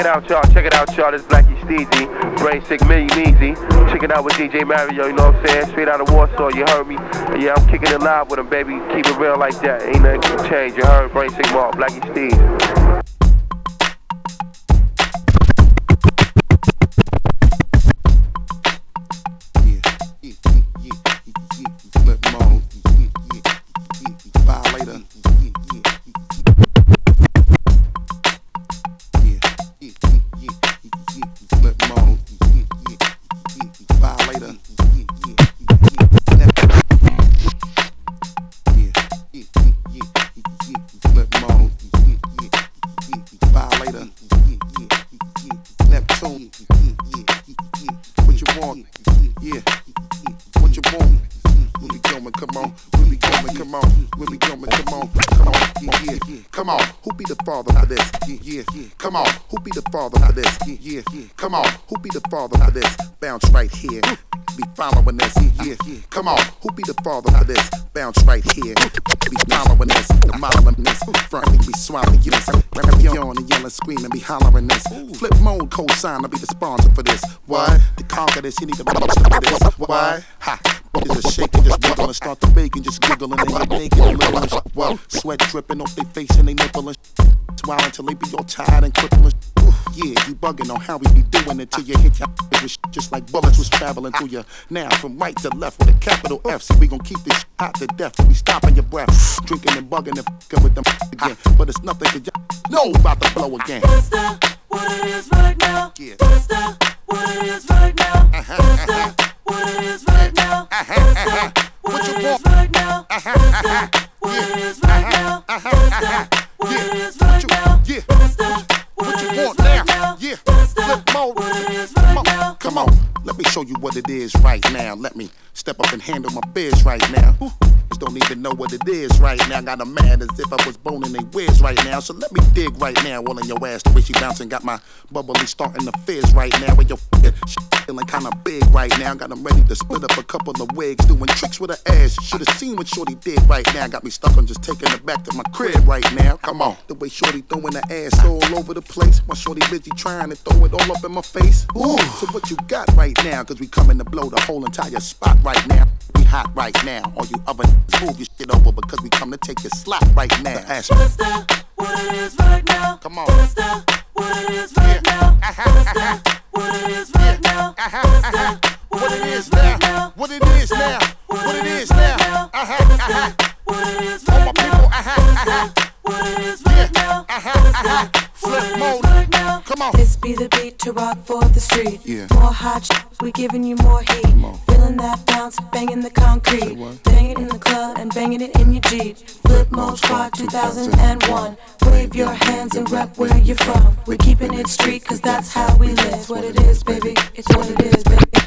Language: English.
it out, y'all. Check it out, y'all. This Blackie Steezy, Brain Sick Million Easy. Check it out with DJ Mario, you know what I'm saying? Straight out of Warsaw, you heard me? Yeah, I'm kicking it live with him, baby. Keep it real like that. Ain't nothing can change. You heard Brain Sick Mark, Blackie Steezy. Come on, who be the father for this? Bounce right here. Be following this. Yeah. Come on, who be the father for this? Bounce right here. Be following this. The modeling this. Front me be swallowing this. Rap yawn and yelling, screaming, be hollering this. Flip mode, cosign, I'll be the sponsor for this. Why? To conquer this, you need to monster for this. Why? Ha! Is a shaking, just wiggle and start the bacon, just giggling and get naked and little. Well, sweat dripping off their face and they nipple and swallow until they be all tired and crippling. Yeah, you bugging on how we be doing it till you hit your with just like bullets was traveling through you. Now from right to left with a capital F. See, we gon' keep this hot to death till we stopping your breath. Drinking and bugging and fucking with them again. But it's nothing to know about to blow again. What's that? What it is right now? Yeah. What's that? What it is right now? What's that? What it is right now? What's that? What it is right now? What's that? What it is right now? What's that? What it is right now? Yeah. What's that? What you want now? Yeah. Flip mode. Come on. Let me show you what it is right now. Let me step up and handle my biz right now. Just don't even know what it is right now. Got 'em mad as if I was boning they whiz right now. So let me dig right now. All in your ass, the way she bouncing. Got my bubbly starting to fizz right now. Where your fucking shit feeling kinda big right now. Got 'em ready to split up a couple of wigs. Doing tricks with her ass. Should've seen what Shorty did right now. Got me stuck on just taking her back to my crib right now. Come on. The way Shorty throwing her ass all over the place. My Shorty busy trying to throw it all up in my face. Ooh. So what you got right now? Cause we coming to blow the whole entire spot right now. We hot right now. All you other move your shit over because we come to take your slot right now. Ask me. What's that? What it is right now? Come on. What's that? What it is right now? What's that? What it is right now? What's that? What it is now? What it is now? What it is now? What it is All my right people. now? What it is right now? Flip mode. Come on. This be the beat to rock for the street. Yeah. More hot shit, we giving you more heat. Feeling that bounce, banging the concrete. Bang it in the club and banging it in your Jeep. Flip Mode Squad 2001. Wave your hands and rep where you're from. We're keeping it street cause that's how we live. It's what it is, baby. It's what it is, baby.